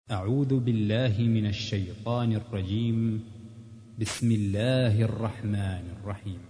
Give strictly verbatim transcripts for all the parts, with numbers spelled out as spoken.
أعوذ بالله من الشيطان الرجيم. بسم الله الرحمن الرحيم.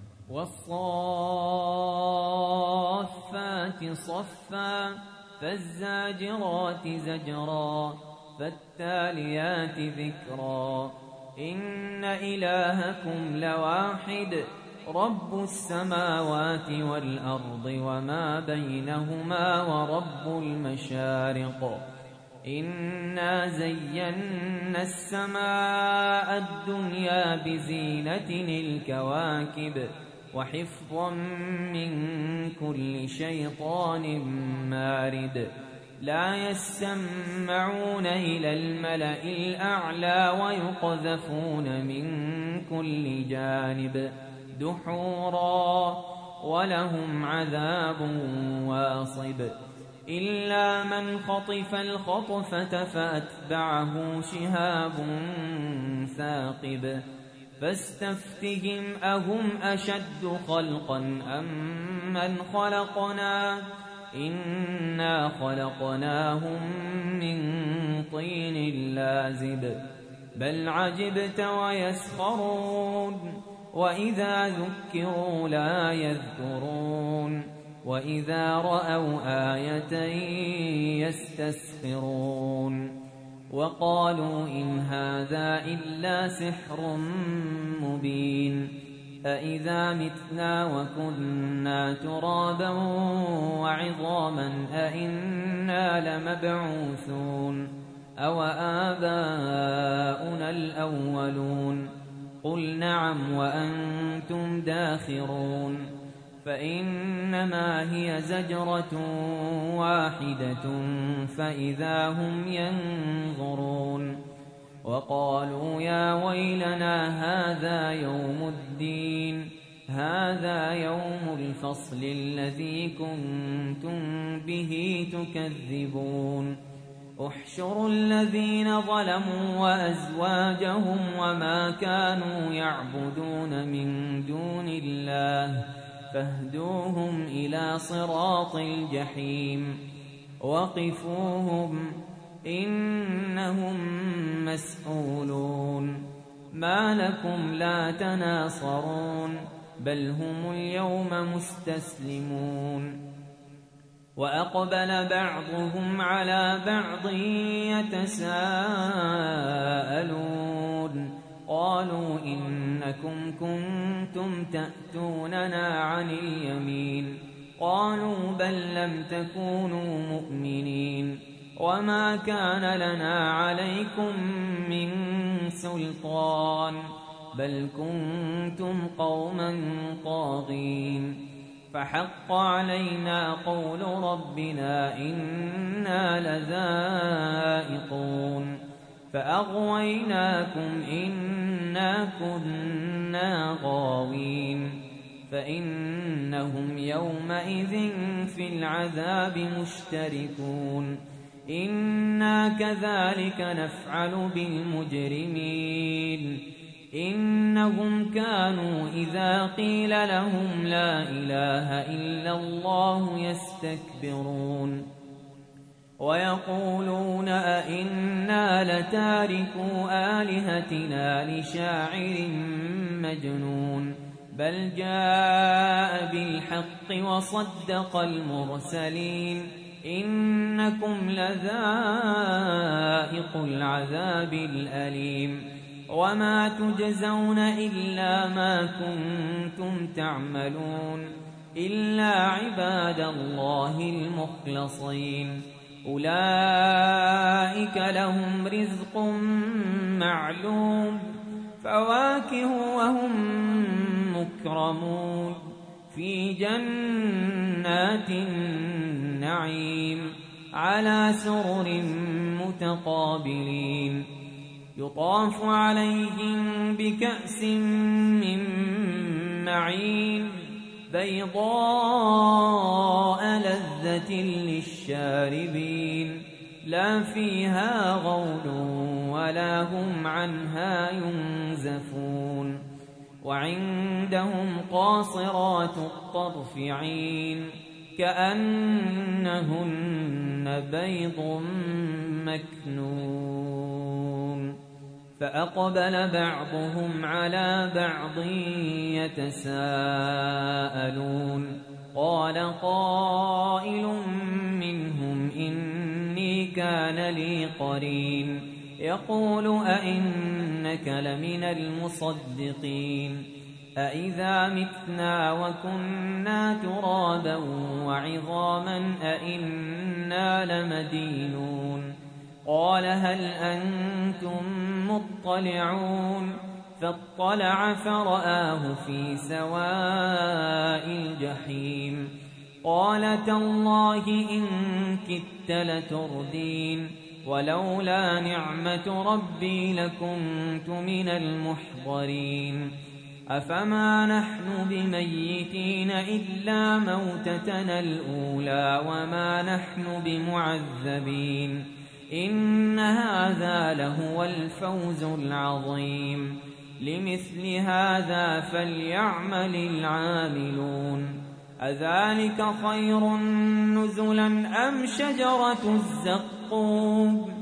والصافات صفا فالزاجرات زجرا فالتاليات ذكرا إن إلهكم لواحد رب السماوات والأرض وما بينهما ورب المشارق إنا زينا السماء الدنيا بزينة الكواكب وحفظا من كل شيطان مارد لا يسمعون إلى الملأ الأعلى ويقذفون من كل جانب دحورا ولهم عذاب واصب إلا من خطف الخطفة فأتبعه شهاب ثاقب فاستفتهم أهم أشد خلقا أم من خلقنا إنا خلقناهم من طين لازب بل عجبت ويسخرون وإذا ذكروا لا يذكرون وإذا رأوا آية يستسخرون وقالوا إن هذا إلا سحر مبين أإذا متنا وكنا ترابا وعظاما أإنا لمبعوثون أو آباؤنا الأولون قل نعم وأنتم داخرون فإنما هي زجرة واحدة فإذا هم ينظرون وقالوا يا ويلنا هذا يوم الدين هذا يوم الفصل الذي كنتم به تكذبون احشروا الذين ظلموا وأزواجهم وما كانوا يعبدون من دون الله فاهدوهم إلى صراط الجحيم وقفوهم إنهم مسئولون ما لكم لا تناصرون بل هم اليوم مستسلمون وأقبل بعضهم على بعض يتساءلون قالوا إنكم كنتم تأتوننا عن اليمين قالوا بل لم تكونوا مؤمنين وما كان لنا عليكم من سلطان بل كنتم قوما طاغين فحق علينا قول ربنا إنا لذائقون فأغويناكم إنا كنا غاوين فإنهم يومئذ في العذاب مشتركون إنا كذلك نفعل بالمجرمين إنهم كانوا إذا قيل لهم لا إله إلا الله يستكبرون ويقولون أئنا لتاركو آلهتنا لشاعر مجنون بل جاء بالحق وصدق المرسلين إنكم لذائق العذاب الأليم وما تجزون إلا ما كنتم تعملون إلا عباد الله المخلصين أولئك لهم رزق معلوم فواكه وهم مكرمون في جنات النعيم على سرر متقابلين يطاف عليهم بكأس من معين بيضاء لذة للشاربين لا فيها غول ولا هم عنها ينزفون وعندهم قاصرات الطرف عين كأنهن بيض مكنون. فأقبل بعضهم على بعض يتساءلون قال قائل منهم إني كان لي قرين يقول أئنك لمن المصدقين أئذا متنا وكنا ترابا وعظاما أئنا لمدينون قال هل أنتم مطلعون فاطلع فرآه في سواء الجحيم قال تالله إن كدت لتردين ولولا نعمة ربي لكنت من المحضرين أفما نحن بميتين إلا موتتنا الأولى وما نحن بمعذبين إن هذا لهو الفوز العظيم لمثل هذا فليعمل العاملون أذلك خير نزلا أم شجرة الزقوم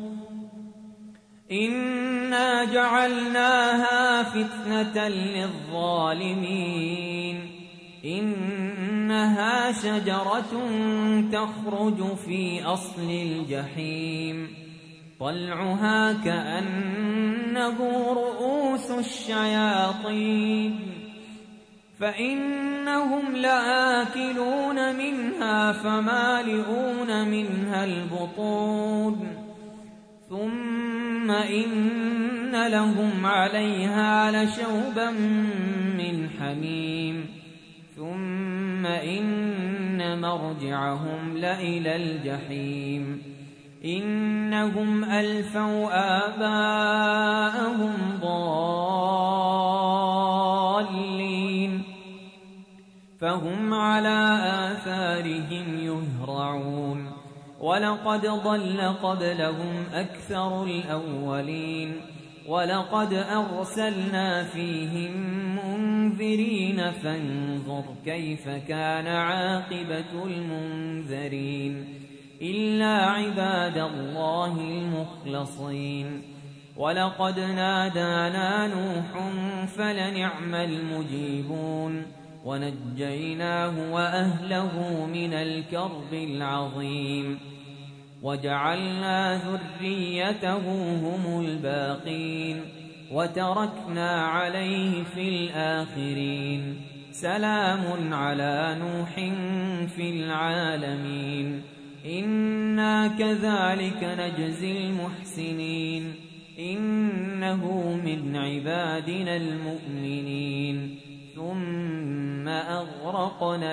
إنا جعلناها فتنة للظالمين إنها شجرة تخرج في أصل الجحيم طلعها كأنه رؤوس الشياطين فإنهم لآكلون منها فمالئون منها البطون ثم إن لهم عليها لشوبا من حميم ثم إن مرجعهم لإلى الجحيم إنهم ألفوا آباءهم ضالين فهم على آثارهم يهرعون ولقد ضل قبلهم أكثر الأولين ولقد أرسلنا فيهم منذرين فانظر كيف كان عاقبة المنذرين إلا عباد الله المخلصين ولقد نادانا نوح فلنعم المجيبون ونجيناه وأهله من الكرب العظيم وجعلنا ذريته هم الباقين وتركنا عليه في الآخرين سلام على نوح في العالمين إنا كذلك نجزي المحسنين إنه من عبادنا المؤمنين ثم أغرقنا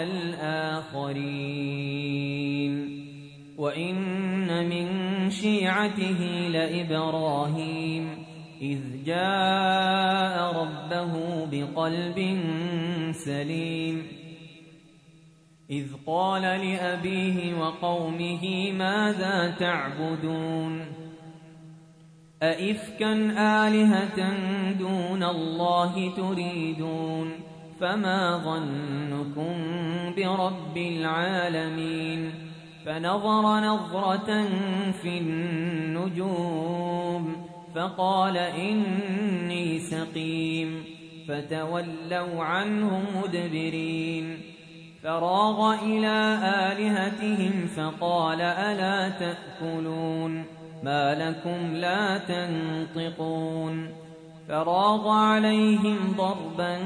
الآخرين وإن من شيعته لإبراهيم إذ جاء ربه بقلب سليم إذ قال لأبيه وقومه ماذا تعبدون أئفكا آلهة دون الله تريدون فما ظنكم برب العالمين فنظر نظرة في النجوم فقال إني سقيم فتولوا عنه مدبرين فراغ إلى آلهتهم فقال ألا تأكلون ما لكم لا تنطقون فراغ عليهم ضربا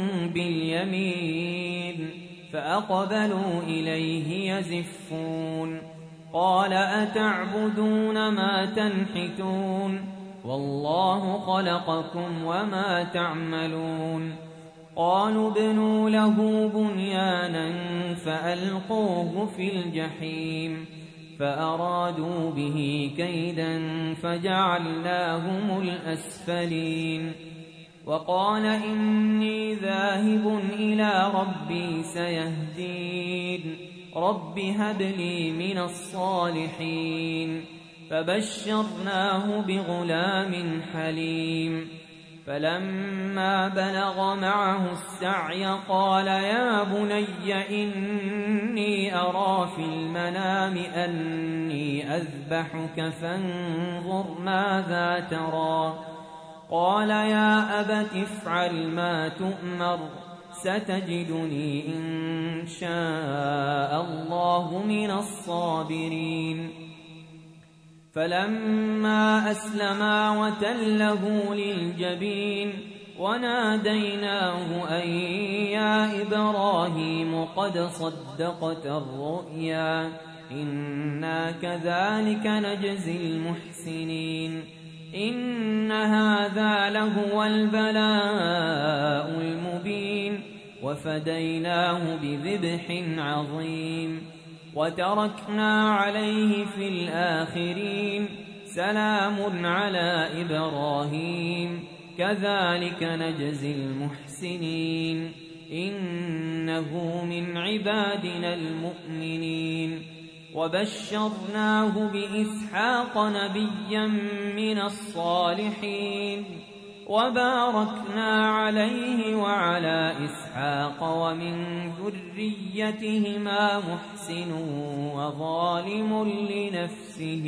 باليمين فأقبلوا إليه يزفون قال أتعبدون ما تنحتون والله خلقكم وما تعملون قالوا ابنوا له بنيانا فألقوه في الجحيم فأرادوا به كيدا فجعلناهم الأسفلين وقال إني ذاهب إلى ربي سيهدين رب هب لي من الصالحين فبشرناه بغلام حليم فلما بلغ معه السعي قال يا بني إني أرى في المنام أني أذبحك فانظر ماذا ترى قال يا أبت افعل ما تؤمر ستجدني إن شاء الله من الصابرين فلما أسلما وتله للجبين وناديناه أن يا إبراهيم قد صدقت الرؤيا إنا كذلك نجزي المحسنين إن هذا لهو البلاء المبين وفديناه بذبح عظيم وتركنا عليه في الآخرين سلام على إبراهيم كذلك نجزي المحسنين إنه من عبادنا المؤمنين وبشرناه بإسحاق نبيا من الصالحين وباركنا عليه وعلى إسحاق ومن ذريتهما محسن وظالم لنفسه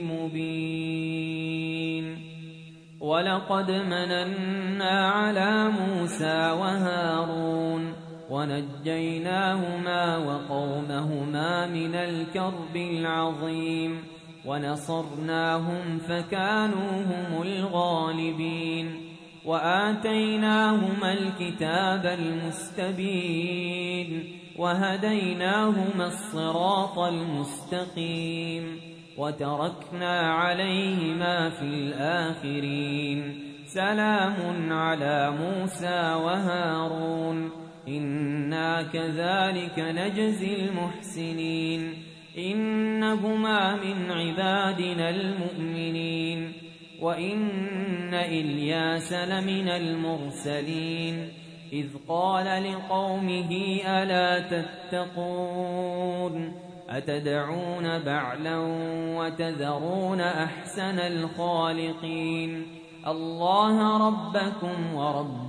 مبين ولقد مننا على موسى وهارون ونجيناهما وقومهما من الكرب العظيم ونصرناهم فكانوا هم الغالبين وآتيناهما الكتاب المستبين وهديناهما الصراط المستقيم وتركنا عليهما في الآخرين سلام على موسى وهارون إنا كذلك نجزي المحسنين إنهما من عبادنا المؤمنين وإن إلياس لمن المرسلين إذ قال لقومه ألا تتقون أتدعون بعلا وتذرون أحسن الخالقين الله ربكم ورب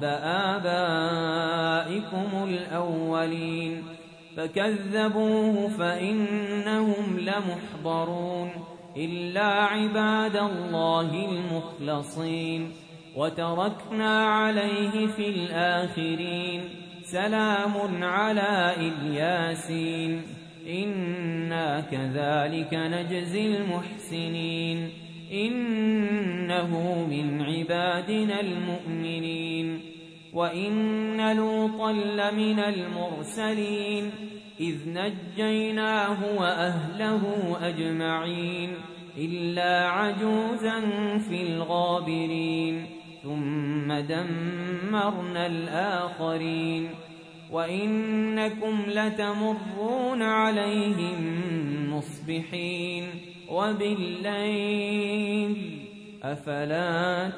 آبائكم الأولين فكذبوه فإنهم لمحضرون إلا عباد الله المخلصين وتركنا عليه في الآخرين سلام على الياسين إنا كذلك نجزي المحسنين إنه من عبادنا المؤمنين وإن لوطا لمن المرسلين إذ نجيناه وأهله أجمعين إلا عجوزا في الغابرين ثم دمرنا الآخرين وإنكم لتمرون عليهم مصبحين وبالليل أفلا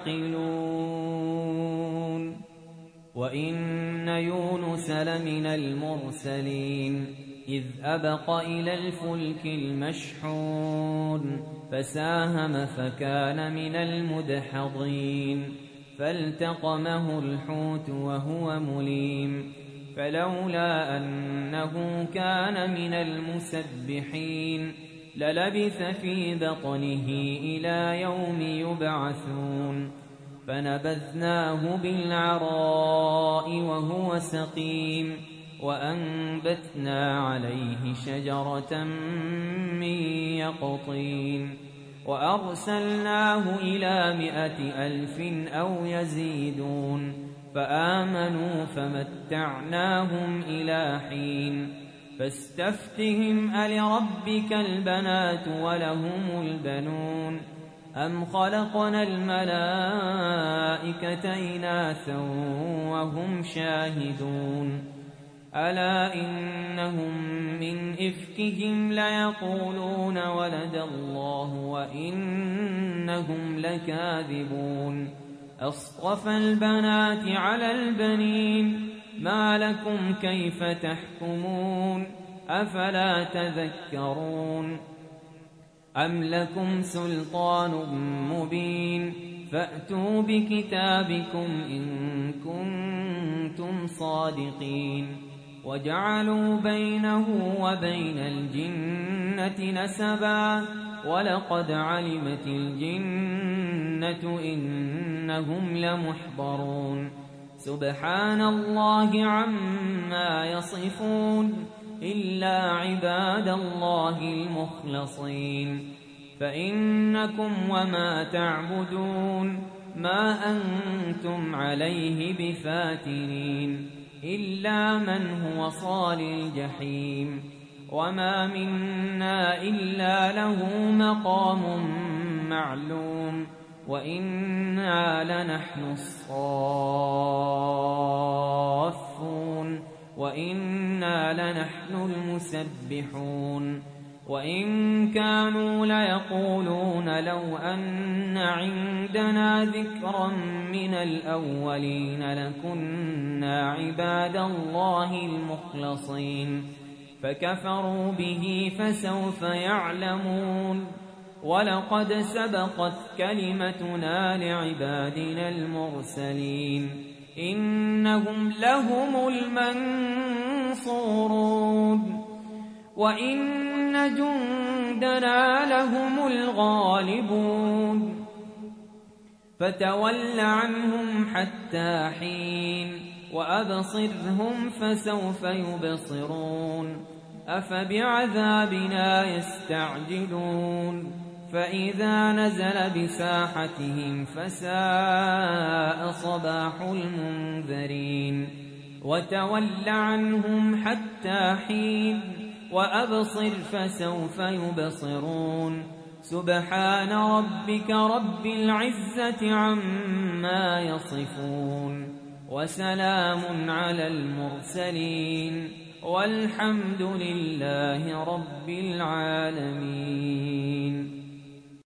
تعقلون وإن يونس لمن المرسلين إذ أبق إلى الفلك المشحون فساهم فكان من المدحضين فالتقمه الحوت وهو مليم فلولا أنه كان من المسبحين للبث في بطنه إلى يوم يبعثون فنبذناه بالعراء وهو سقيم وأنبتنا عليه شجرة من يقطين وأرسلناه إلى مائة ألف أو يزيدون فآمنوا فمتعناهم إلى حين فاستفتهم ألربك البنات ولهم البنون أم خلقنا الملائكة إناثا وهم شاهدون ألا إنهم من إفكهم ليقولون ولد الله وإنهم لكاذبون أصطفى البنات على البنين ما لكم كيف تحكمون أفلا تذكرون أم لكم سلطان مبين فأتوا بكتابكم إن كنتم صادقين وجعلوا بينه وبين الجنة نسبا ولقد علمت الجنة إنهم لمحضرون سبحان الله عما يصفون إلا عباد الله المخلصين فإنكم وما تعبدون ما أنتم عليه بفاتنين إلا من هو صال الجحيم وما منا إلا له مقام معلوم وإنا لنحن الصافون وإنا لنحن المسبحون وإن كانوا ليقولون لو أن عندنا ذكرا من الأولين لكنا عباد الله المخلصين فكفروا به فسوف يعلمون ولقد سبقت كلمتنا لعبادنا المرسلين إنهم لهم المنصورون وإن جندنا لهم الغالبون فتول عنهم حتى حين وأبصرهم فسوف يبصرون أفبعذابنا يستعجلون فإذا نزل بساحتهم فساء صباح المنذرين وتول عنهم حتى حين وأبصر فسوف يبصرون سبحان ربك رب العزة عما يصفون وسلام على المرسلين والحمد لله رب العالمين.